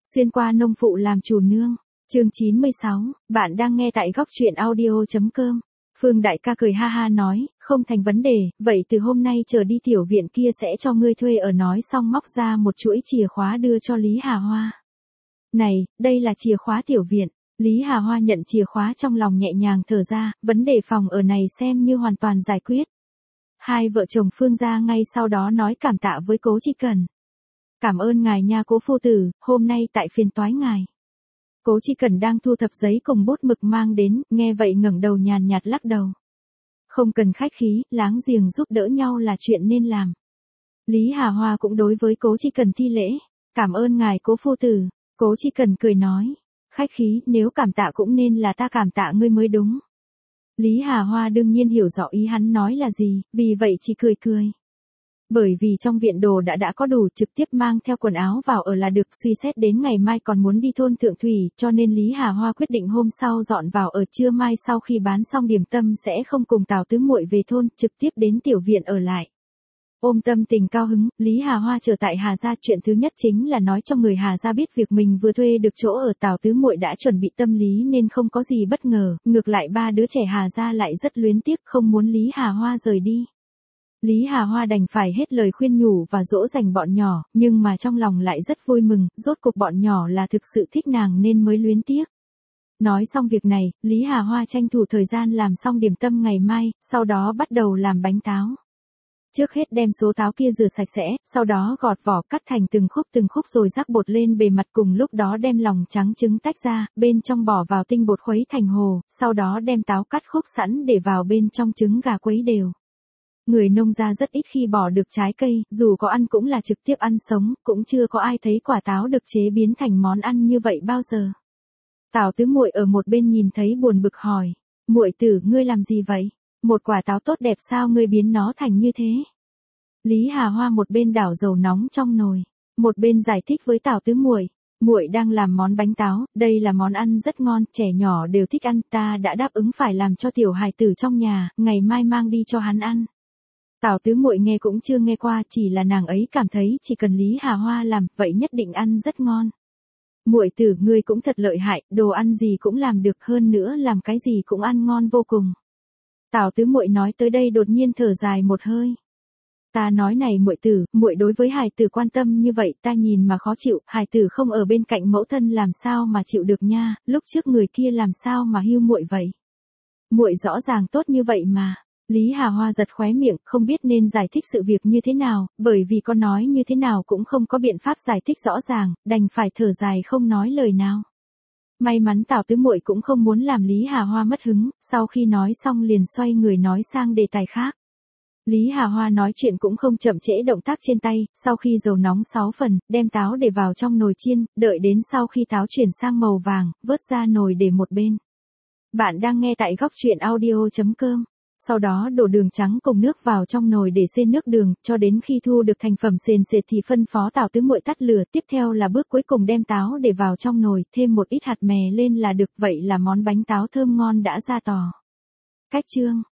Xuyên qua nông phụ làm chủ nương. Chương 96, bạn đang nghe tại góc truyện audio.com. Phương đại ca cười ha ha nói, không thành vấn đề, vậy từ hôm nay trở đi tiểu viện kia sẽ cho ngươi thuê ở, nói xong móc ra một chuỗi chìa khóa đưa cho Lý Hà Hoa. Này, đây là chìa khóa tiểu viện. Lý Hà Hoa nhận chìa khóa trong lòng nhẹ nhàng thở ra, vấn đề phòng ở này xem như hoàn toàn giải quyết. Hai vợ chồng Phương gia ngay sau đó nói cảm tạ với Cố Chi Cần. Cảm ơn ngài nha Cố phu tử, hôm nay tại phiền toái ngài. Cố Chi Cần đang thu thập giấy cùng bút mực mang đến, nghe vậy ngẩng đầu nhàn nhạt lắc đầu. Không cần khách khí, láng giềng giúp đỡ nhau là chuyện nên làm. Lý Hà Hoa cũng đối với Cố Chi Cần thi lễ. Cảm ơn ngài Cố phu tử. Cố Chi Cần cười nói. Khách khí, nếu cảm tạ cũng nên là ta cảm tạ ngươi mới đúng. Lý Hà Hoa đương nhiên hiểu rõ ý hắn nói là gì, vì vậy chỉ cười cười. Bởi vì trong viện đồ đã có đủ, trực tiếp mang theo quần áo vào ở là được, suy xét đến ngày mai còn muốn đi thôn Thượng Thủy, cho nên Lý Hà Hoa quyết định hôm sau dọn vào ở, trưa mai sau khi bán xong điểm tâm sẽ không cùng Tào Tứ Muội về thôn, trực tiếp đến tiểu viện ở lại. Ôm tâm tình cao hứng, Lý Hà Hoa trở tại Hà gia, chuyện thứ nhất chính là nói cho người Hà gia biết việc mình vừa thuê được chỗ ở. Tào Tứ Muội đã chuẩn bị tâm lý nên không có gì bất ngờ, ngược lại ba đứa trẻ Hà gia lại rất luyến tiếc, không muốn Lý Hà Hoa rời đi. Lý Hà Hoa đành phải hết lời khuyên nhủ và dỗ dành bọn nhỏ, nhưng mà trong lòng lại rất vui mừng, rốt cuộc bọn nhỏ là thực sự thích nàng nên mới luyến tiếc. Nói xong việc này, Lý Hà Hoa tranh thủ thời gian làm xong điểm tâm ngày mai, sau đó bắt đầu làm bánh táo. Trước hết đem số táo kia rửa sạch sẽ, sau đó gọt vỏ cắt thành từng khúc rồi rắc bột lên bề mặt, cùng lúc đó đem lòng trắng trứng tách ra, bên trong bỏ vào tinh bột khuấy thành hồ, sau đó đem táo cắt khúc sẵn để vào bên trong trứng gà khuấy đều. Người nông gia rất ít khi bỏ được trái cây, dù có ăn cũng là trực tiếp ăn sống, cũng chưa có ai thấy quả táo được chế biến thành món ăn như vậy bao giờ. Tào Tứ Muội ở một bên nhìn thấy buồn bực hỏi, muội tử ngươi làm gì vậy? Một quả táo tốt đẹp sao ngươi biến nó thành như thế? Lý Hà Hoa một bên đảo dầu nóng trong nồi, một bên giải thích với Tào Tứ Muội, muội đang làm món bánh táo, đây là món ăn rất ngon, trẻ nhỏ đều thích ăn, ta đã đáp ứng phải làm cho tiểu hài tử trong nhà, ngày mai mang đi cho hắn ăn. Tào Tứ Muội nghe cũng chưa nghe qua, chỉ là nàng ấy cảm thấy chỉ cần Lý Hà Hoa làm, vậy nhất định ăn rất ngon. Muội tử ngươi cũng thật lợi hại, đồ ăn gì cũng làm được, hơn nữa làm cái gì cũng ăn ngon vô cùng. Tào Tứ Muội nói tới đây đột nhiên thở dài một hơi. Ta nói này muội tử, muội đối với hài tử quan tâm như vậy, ta nhìn mà khó chịu, hài tử không ở bên cạnh mẫu thân làm sao mà chịu được nha, lúc trước người kia làm sao mà hiu muội vậy. Muội rõ ràng tốt như vậy mà. Lý Hà Hoa giật khóe miệng, không biết nên giải thích sự việc như thế nào, bởi vì con nói như thế nào cũng không có biện pháp giải thích rõ ràng, đành phải thở dài không nói lời nào. May mắn Tào Tứ Muội cũng không muốn làm Lý Hà Hoa mất hứng, sau khi nói xong liền xoay người nói sang đề tài khác. Lý Hà Hoa nói chuyện cũng không chậm trễ động tác trên tay, sau khi dầu nóng 6 phần, đem táo để vào trong nồi chiên, đợi đến sau khi táo chuyển sang màu vàng, vớt ra nồi để một bên. Bạn đang nghe tại góc truyện audio.com. Sau đó đổ đường trắng cùng nước vào trong nồi để xên nước đường, cho đến khi thu được thành phẩm sền sệt thì phân phó Tào Tứ Muội tắt lửa, tiếp theo là bước cuối cùng đem táo để vào trong nồi, thêm một ít hạt mè lên là được, vậy là món bánh táo thơm ngon đã ra tò. Cách chương